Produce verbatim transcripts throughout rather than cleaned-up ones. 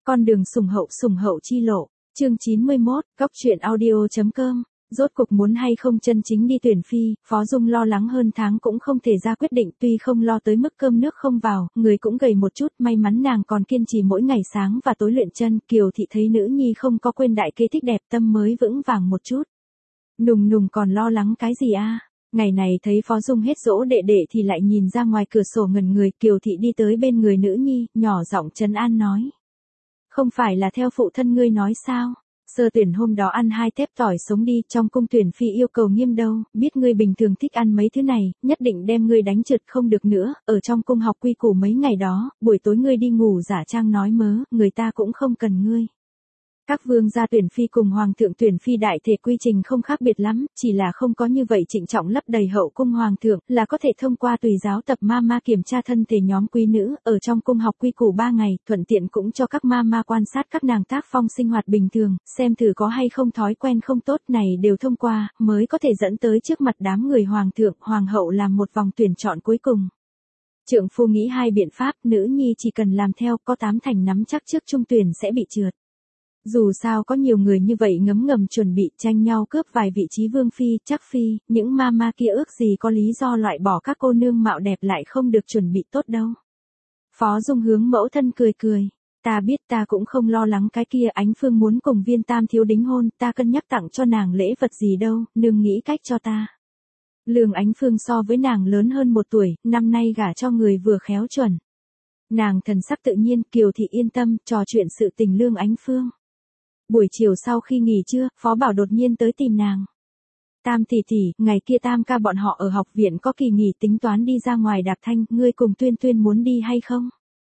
Con đường sủng hậu sủng hậu chi lộ, chương chín mươi mốt, góc truyện audio.com. Rốt cuộc muốn hay không chân chính đi tuyển phi, Phó Dung lo lắng hơn tháng cũng không thể ra quyết định, tuy không lo tới mức cơm nước không vào, người cũng gầy một chút, may mắn nàng còn kiên trì mỗi ngày sáng và tối luyện chân, Kiều Thị thấy nữ nhi không có quên đại kế thích đẹp, tâm mới vững vàng một chút. Nùng nùng còn lo lắng cái gì a? Ngày này thấy Phó Dung hết dỗ đệ đệ thì lại nhìn ra ngoài cửa sổ ngẩn người, Kiều Thị đi tới bên người nữ nhi, nhỏ giọng trấn an nói. Không phải là theo phụ thân ngươi nói sao? Sơ tuyển hôm đó ăn hai tép tỏi sống đi, trong cung tuyển phi yêu cầu nghiêm đâu, biết ngươi bình thường thích ăn mấy thứ này, nhất định đem ngươi đánh trượt không được nữa, ở trong cung học quy củ mấy ngày đó, buổi tối ngươi đi ngủ giả trang nói mớ, người ta cũng không cần ngươi. Các vương gia tuyển phi cùng hoàng thượng tuyển phi đại thể quy trình không khác biệt lắm, chỉ là không có như vậy trịnh trọng lấp đầy hậu cung hoàng thượng, là có thể thông qua tùy giáo tập ma ma kiểm tra thân thể nhóm quý nữ, ở trong cung học quy củ ba ngày, thuận tiện cũng cho các ma ma quan sát các nàng tác phong sinh hoạt bình thường, xem thử có hay không thói quen không tốt này đều thông qua, mới có thể dẫn tới trước mặt đám người hoàng thượng, hoàng hậu làm một vòng tuyển chọn cuối cùng. Trượng phu nghĩ hai biện pháp, nữ nhi chỉ cần làm theo, có tám thành nắm chắc trước trung tuyển sẽ bị trượt. Dù sao có nhiều người như vậy ngấm ngầm chuẩn bị tranh nhau cướp vài vị trí vương phi, chắc phi, những ma ma kia ước gì có lý do loại bỏ các cô nương mạo đẹp lại không được chuẩn bị tốt đâu. Phó Dung hướng mẫu thân cười cười, ta biết ta cũng không lo lắng cái kia, Ánh Phương muốn cùng Viên Tam thiếu đính hôn, ta cân nhắc tặng cho nàng lễ vật gì đâu, nương nghĩ cách cho ta. Lương Ánh Phương so với nàng lớn hơn một tuổi, năm nay gả cho người vừa khéo chuẩn. Nàng thần sắc tự nhiên, Kiều Thị yên tâm, trò chuyện sự tình Lương Ánh Phương. Buổi chiều sau khi nghỉ trưa, Phó Bảo đột nhiên tới tìm nàng. Tam tỷ tỷ, ngày kia Tam ca bọn họ ở học viện có kỳ nghỉ tính toán đi ra ngoài đạp thanh, ngươi cùng Tuyên Tuyên muốn đi hay không?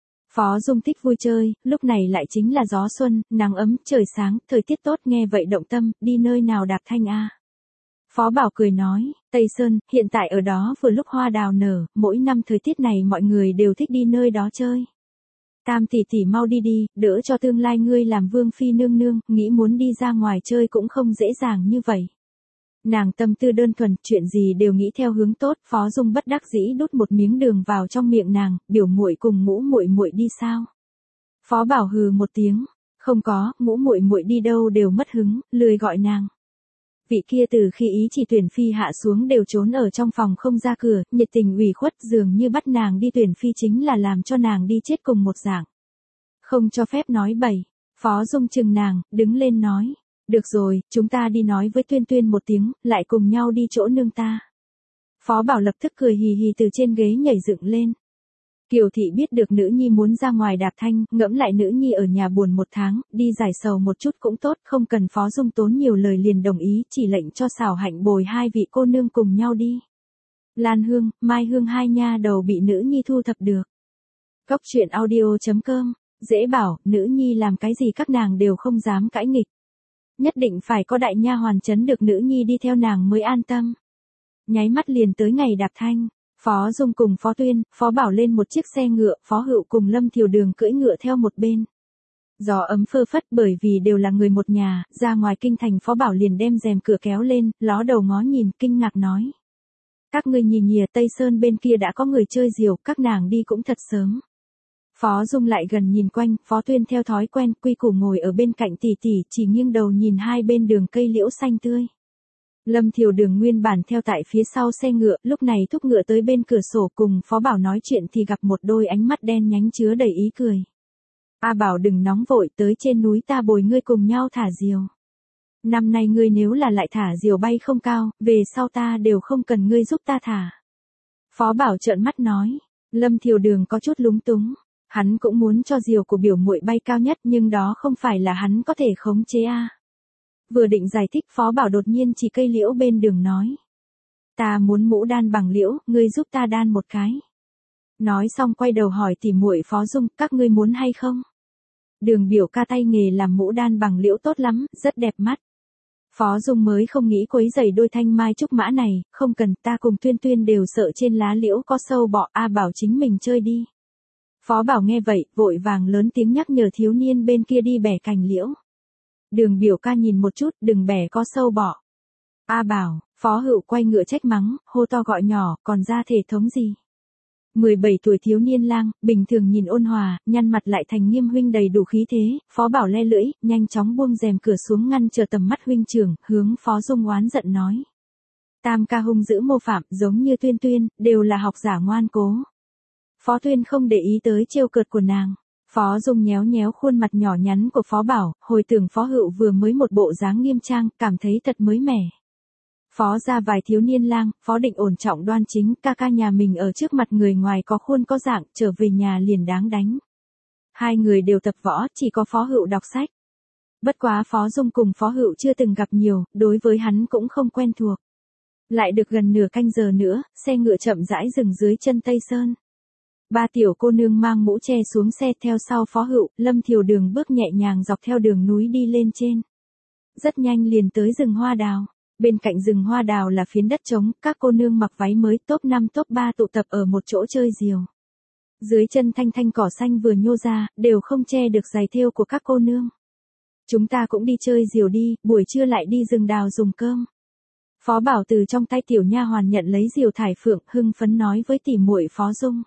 Phó Dung thích vui chơi, lúc này lại chính là gió xuân, nắng ấm, trời sáng, thời tiết tốt, nghe vậy động tâm, đi nơi nào đạp thanh a? Phó Bảo cười nói, Tây Sơn, hiện tại ở đó vừa lúc hoa đào nở, mỗi năm thời tiết này mọi người đều thích đi nơi đó chơi. Tam tỷ tỷ mau đi đi, đỡ cho tương lai ngươi làm vương phi nương nương, nghĩ muốn đi ra ngoài chơi cũng không dễ dàng như vậy. Nàng tâm tư đơn thuần, chuyện gì đều nghĩ theo hướng tốt, Phó Dung bất đắc dĩ đút một miếng đường vào trong miệng nàng, biểu muội cùng Ngũ muội muội đi sao? Phó Bảo hừ một tiếng, không có, Ngũ muội muội đi đâu đều mất hứng, lười gọi nàng. Vị kia từ khi ý chỉ tuyển phi hạ xuống đều trốn ở trong phòng không ra cửa, nhiệt tình ủy khuất, dường như bắt nàng đi tuyển phi chính là làm cho nàng đi chết cùng một dạng. Không cho phép nói bậy. Phó Dung chừng nàng, đứng lên nói. Được rồi, chúng ta đi nói với Tuyên Tuyên một tiếng, lại cùng nhau đi chỗ nương ta. Phó Bảo lập tức cười hì hì từ trên ghế nhảy dựng lên. Kiều Thị biết được nữ nhi muốn ra ngoài đạp thanh, ngẫm lại nữ nhi ở nhà buồn một tháng, đi giải sầu một chút cũng tốt, không cần Phó Dung tốn nhiều lời liền đồng ý, chỉ lệnh cho Xảo Hạnh bồi hai vị cô nương cùng nhau đi. Lan Hương, Mai Hương hai nha đầu bị nữ nhi thu thập được. Góc truyện audio.com, dễ bảo, nữ nhi làm cái gì các nàng đều không dám cãi nghịch. Nhất định phải có đại nha hoàn chấn được nữ nhi đi theo nàng mới an tâm. Nháy mắt liền tới ngày đạp thanh. Phó Dung cùng Phó Tuyên, Phó Bảo lên một chiếc xe ngựa, Phó Hựu cùng Lâm Thiều Đường cưỡi ngựa theo một bên. Gió ấm phơ phất bởi vì đều là người một nhà, ra ngoài kinh thành Phó Bảo liền đem rèm cửa kéo lên, ló đầu ngó nhìn, kinh ngạc nói. Các ngươi nhìn nhìa Tây Sơn bên kia đã có người chơi diều, các nàng đi cũng thật sớm. Phó Dung lại gần nhìn quanh, Phó Tuyên theo thói quen, quy củ ngồi ở bên cạnh tỷ tỷ, chỉ nghiêng đầu nhìn hai bên đường cây liễu xanh tươi. Lâm Thiều Đường nguyên bản theo tại phía sau xe ngựa, lúc này thúc ngựa tới bên cửa sổ cùng Phó Bảo nói chuyện thì gặp một đôi ánh mắt đen nhánh chứa đầy ý cười. A Bảo đừng nóng vội, tới trên núi ta bồi ngươi cùng nhau thả diều. Năm nay ngươi nếu là lại thả diều bay không cao, về sau ta đều không cần ngươi giúp ta thả. Phó Bảo trợn mắt nói, Lâm Thiều Đường có chút lúng túng, hắn cũng muốn cho diều của biểu muội bay cao nhất nhưng đó không phải là hắn có thể khống chế a. Vừa định giải thích Phó Bảo đột nhiên chỉ cây liễu bên đường nói. Ta muốn mũ đan bằng liễu, ngươi giúp ta đan một cái. Nói xong quay đầu hỏi tỉ muội Phó Dung, các ngươi muốn hay không? Đường biểu ca tay nghề làm mũ đan bằng liễu tốt lắm, rất đẹp mắt. Phó Dung mới không nghĩ quấy rầy đôi thanh mai trúc mã này, không cần, ta cùng Tuyên Tuyên đều sợ trên lá liễu có sâu bọ, A Bảo chính mình chơi đi. Phó Bảo nghe vậy, vội vàng lớn tiếng nhắc nhở thiếu niên bên kia đi bẻ cành liễu. Đường biểu ca nhìn một chút, đừng bẻ có sâu bọ. A Bảo, Phó Hựu quay ngựa trách mắng, hô to gọi nhỏ, còn ra thể thống gì? mười bảy tuổi thiếu niên lang, bình thường nhìn ôn hòa, nhăn mặt lại thành nghiêm huynh đầy đủ khí thế, Phó Bảo le lưỡi, nhanh chóng buông rèm cửa xuống ngăn chờ tầm mắt huynh trưởng, hướng Phó Dung oán giận nói. Tam ca hung dữ mô phạm, giống như Tuyên Tuyên, đều là học giả ngoan cố. Phó Tuyên không để ý tới trêu cợt của nàng. Phó Dung nhéo nhéo khuôn mặt nhỏ nhắn của Phó Bảo, hồi tưởng Phó Hựu vừa mới một bộ dáng nghiêm trang, cảm thấy thật mới mẻ. Phó ra vài thiếu niên lang, Phó Định ổn trọng đoan chính, ca ca nhà mình ở trước mặt người ngoài có khuôn có dạng, trở về nhà liền đáng đánh. Hai người đều tập võ, chỉ có Phó Hựu đọc sách. Bất quá Phó Dung cùng Phó Hựu chưa từng gặp nhiều, đối với hắn cũng không quen thuộc. Lại được gần nửa canh giờ nữa, xe ngựa chậm rãi dừng dưới chân Tây Sơn. Ba tiểu cô nương mang mũ che xuống xe theo sau Phó Hựu, Lâm Thiều Đường bước nhẹ nhàng dọc theo đường núi đi lên trên. Rất nhanh liền tới rừng hoa đào. Bên cạnh rừng hoa đào là phiến đất trống, các cô nương mặc váy mới top năm top ba tụ tập ở một chỗ chơi diều. Dưới chân thanh thanh cỏ xanh vừa nhô ra, đều không che được giày thêu của các cô nương. Chúng ta cũng đi chơi diều đi, buổi trưa lại đi rừng đào dùng cơm. Phó Bảo từ trong tay tiểu nha hoàn nhận lấy diều thải phượng, hưng phấn nói với tỉ muội Phó Dung.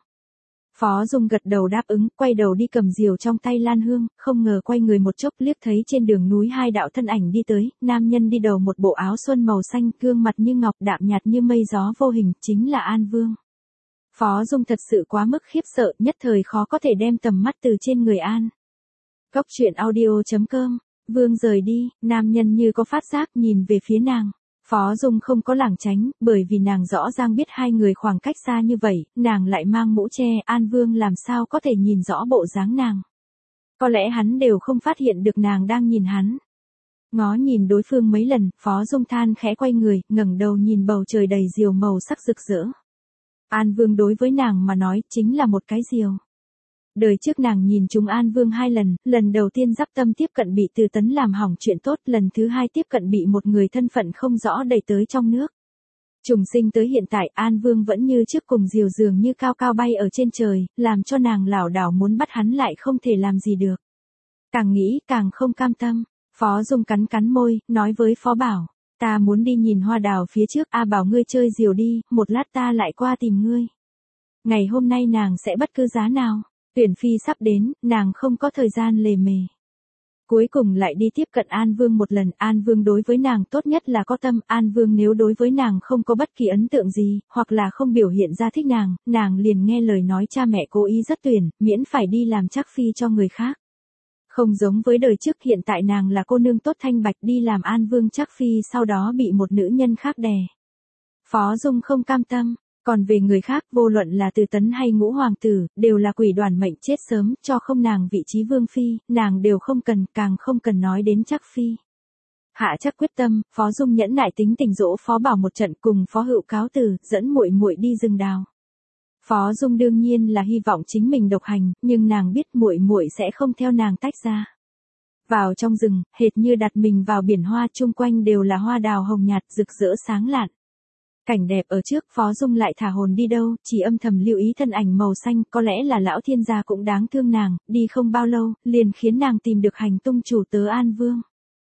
Phó Dung gật đầu đáp ứng, quay đầu đi cầm diều trong tay Lan Hương, không ngờ quay người một chốc liếc thấy trên đường núi hai đạo thân ảnh đi tới, nam nhân đi đầu một bộ áo xuân màu xanh, gương mặt như ngọc đạm nhạt như mây gió vô hình, chính là An Vương. Phó Dung thật sự quá mức khiếp sợ, nhất thời khó có thể đem tầm mắt từ trên người An. Cốc truyện audio chấm com, Vương rời đi, nam nhân như có phát giác nhìn về phía nàng. Phó Dung không có lảng tránh, bởi vì nàng rõ ràng biết hai người khoảng cách xa như vậy, nàng lại mang mũ che, An Vương làm sao có thể nhìn rõ bộ dáng nàng. Có lẽ hắn đều không phát hiện được nàng đang nhìn hắn. Ngó nhìn đối phương mấy lần, Phó Dung than khẽ quay người, ngẩng đầu nhìn bầu trời đầy diều màu sắc rực rỡ. An Vương đối với nàng mà nói chính là một cái diều. Đời trước nàng nhìn chúng An Vương hai lần, lần đầu tiên dắp tâm tiếp cận bị Từ Tấn làm hỏng chuyện tốt, lần thứ hai tiếp cận bị một người thân phận không rõ đẩy tới trong nước. Trùng sinh tới hiện tại, An Vương vẫn như trước cùng diều dường như cao cao bay ở trên trời, làm cho nàng lảo đảo muốn bắt hắn lại không thể làm gì được. Càng nghĩ càng không cam tâm, Phó Dung cắn cắn môi, nói với Phó Bảo, ta muốn đi nhìn hoa đào phía trước, A Bảo ngươi chơi diều đi, một lát ta lại qua tìm ngươi. Ngày hôm nay nàng sẽ bất cứ giá nào. Tuyển phi sắp đến, nàng không có thời gian lề mề. Cuối cùng lại đi tiếp cận An Vương một lần, An Vương đối với nàng tốt nhất là có tâm, An Vương nếu đối với nàng không có bất kỳ ấn tượng gì, hoặc là không biểu hiện ra thích nàng, nàng liền nghe lời nói cha mẹ cố ý rất tuyển, miễn phải đi làm trắc phi cho người khác. Không giống với đời trước, hiện tại nàng là cô nương tốt thanh bạch đi làm An Vương trắc phi sau đó bị một nữ nhân khác đè. Phó Dung không cam tâm. Còn về người khác, vô luận là Từ Tấn hay Ngũ Hoàng tử, đều là quỷ đoàn mệnh chết sớm, cho không nàng vị trí vương phi, nàng đều không cần, càng không cần nói đến trắc phi. Hạ chắc quyết tâm, Phó Dung nhẫn nại tính tình dỗ Phó Bảo một trận, cùng Phó Hựu cáo từ, dẫn muội muội đi rừng đào. Phó Dung đương nhiên là hy vọng chính mình độc hành, nhưng nàng biết muội muội sẽ không theo nàng tách ra. Vào trong rừng, hệt như đặt mình vào biển hoa, chung quanh đều là hoa đào hồng nhạt rực rỡ sáng lạn. Cảnh đẹp ở trước, Phó Dung lại thả hồn đi đâu, chỉ âm thầm lưu ý thân ảnh màu xanh, có lẽ là lão thiên gia cũng đáng thương nàng, đi không bao lâu, liền khiến nàng tìm được hành tung chủ tớ An Vương.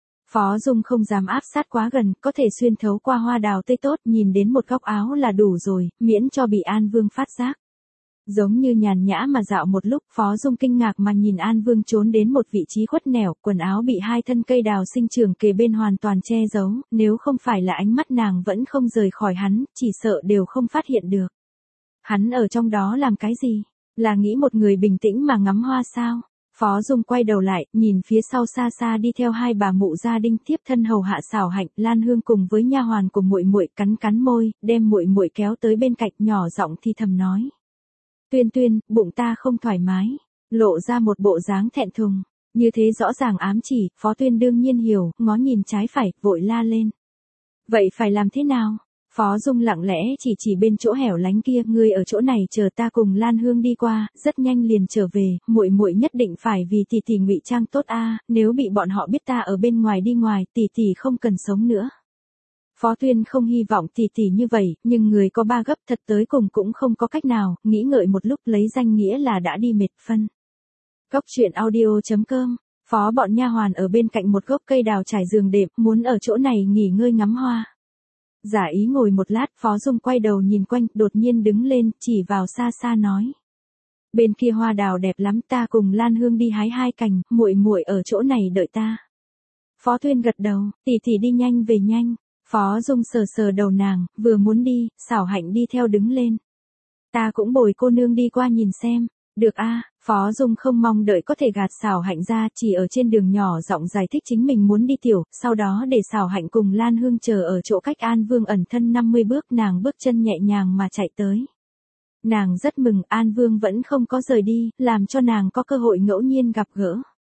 Phó Dung không dám áp sát quá gần, có thể xuyên thấu qua hoa đào tươi tốt, nhìn đến một góc áo là đủ rồi, miễn cho bị An Vương phát giác. Giống như nhàn nhã mà dạo một lúc, Phó Dung kinh ngạc mà nhìn An Vương trốn đến một vị trí khuất nẻo, quần áo bị hai thân cây đào sinh trưởng kề bên hoàn toàn che giấu, nếu không phải là ánh mắt nàng vẫn không rời khỏi hắn, chỉ sợ đều không phát hiện được. Hắn ở trong đó làm cái gì? Là nghĩ một người bình tĩnh mà ngắm hoa sao? Phó Dung quay đầu lại, nhìn phía sau xa xa đi theo hai bà mụ gia đình tiếp thân hầu hạ xảo hạnh, Lan Hương cùng với nha hoàn của muội muội cắn cắn môi, đem muội muội kéo tới bên cạnh, nhỏ giọng thì thầm nói. Tuyên Tuyên, bụng ta không thoải mái, lộ ra một bộ dáng thẹn thùng, như thế rõ ràng ám chỉ, Phó Tuyên đương nhiên hiểu, ngó nhìn trái phải, vội la lên. Vậy phải làm thế nào? Phó Dung lặng lẽ chỉ chỉ bên chỗ hẻo lánh kia, ngươi ở chỗ này chờ ta cùng Lan Hương đi qua, rất nhanh liền trở về, muội muội nhất định phải vì tỷ tỷ ngụy trang tốt a, nếu bị bọn họ biết ta ở bên ngoài đi ngoài, tỷ tỷ không cần sống nữa. Phó Tuyên không hy vọng tỷ tỷ như vậy, nhưng người có ba gấp thật tới cùng cũng không có cách nào, nghĩ ngợi một lúc lấy danh nghĩa là đã đi mệt phân. Cốc truyện audio chấm com, Phó bọn nha hoàn ở bên cạnh một gốc cây đào trải giường đệm, muốn ở chỗ này nghỉ ngơi ngắm hoa. Giả ý ngồi một lát, Phó Dung quay đầu nhìn quanh, đột nhiên đứng lên, chỉ vào xa xa nói. Bên kia hoa đào đẹp lắm, ta cùng Lan Hương đi hái hai cành, muội muội ở chỗ này đợi ta. Phó Tuyên gật đầu, tỷ tỷ đi nhanh về nhanh. Phó Dung sờ sờ đầu nàng, vừa muốn đi, Xảo Hạnh đi theo đứng lên. Ta cũng bồi cô nương đi qua nhìn xem. Được a, Phó Dung không mong đợi có thể gạt Xảo Hạnh ra, chỉ ở trên đường nhỏ giọng giải thích chính mình muốn đi tiểu, sau đó để Xảo Hạnh cùng Lan Hương chờ ở chỗ cách An Vương ẩn thân năm mươi bước, nàng bước chân nhẹ nhàng mà chạy tới. Nàng rất mừng An Vương vẫn không có rời đi, làm cho nàng có cơ hội ngẫu nhiên gặp gỡ.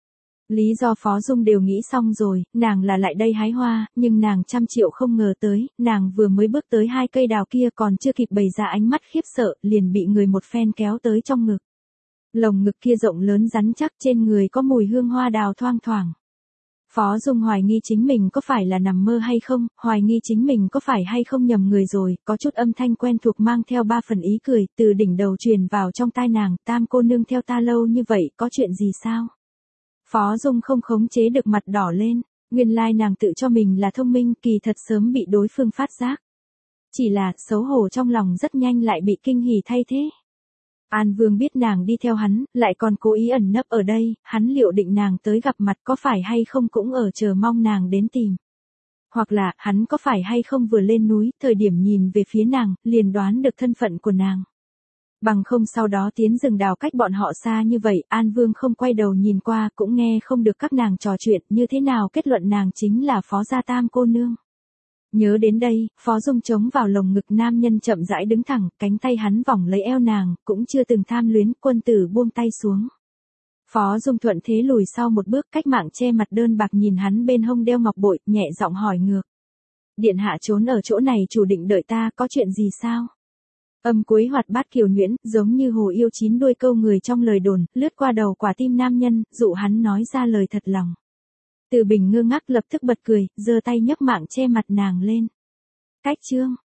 Lý do Phó Dung đều nghĩ xong rồi, nàng là lại đây hái hoa, nhưng nàng trăm triệu không ngờ tới, nàng vừa mới bước tới hai cây đào kia còn chưa kịp bày ra ánh mắt khiếp sợ, liền bị người một phen kéo tới trong ngực. Lồng ngực kia rộng lớn rắn chắc, trên người có mùi hương hoa đào thoang thoảng. Phó Dung hoài nghi chính mình có phải là nằm mơ hay không, hoài nghi chính mình có phải hay không nhầm người rồi, có chút âm thanh quen thuộc mang theo ba phần ý cười, từ đỉnh đầu truyền vào trong tai nàng, Tam cô nương theo ta lâu như vậy, có chuyện gì sao? Phó Dung không khống chế được mặt đỏ lên, nguyên lai nàng tự cho mình là thông minh, kỳ thật sớm bị đối phương phát giác. Chỉ là, xấu hổ trong lòng rất nhanh lại bị kinh hỉ thay thế. An Vương biết nàng đi theo hắn, lại còn cố ý ẩn nấp ở đây, hắn liệu định nàng tới gặp mặt có phải hay không cũng ở chờ mong nàng đến tìm. Hoặc là, hắn có phải hay không vừa lên núi, thời điểm nhìn về phía nàng, liền đoán được thân phận của nàng. Bằng không sau đó tiến rừng đào cách bọn họ xa như vậy, An Vương không quay đầu nhìn qua, cũng nghe không được các nàng trò chuyện, như thế nào kết luận nàng chính là Phó gia Tam cô nương. Nhớ đến đây, Phó Dung chống vào lồng ngực nam nhân chậm rãi đứng thẳng, cánh tay hắn vòng lấy eo nàng, cũng chưa từng tham luyến, quân tử buông tay xuống. Phó Dung thuận thế lùi sau một bước, cách mạng che mặt đơn bạc nhìn hắn bên hông đeo ngọc bội, nhẹ giọng hỏi ngược. Điện hạ trốn ở chỗ này chủ định đợi ta, có chuyện gì sao? Âm cuối hoạt bát kiều nhuyễn, giống như hồ yêu chín đuôi câu người trong lời đồn, lướt qua đầu quả tim nam nhân, dụ hắn nói ra lời thật lòng. Từ Bình ngơ ngác lập tức bật cười, giơ tay nhấc mạng che mặt nàng lên. Cách chương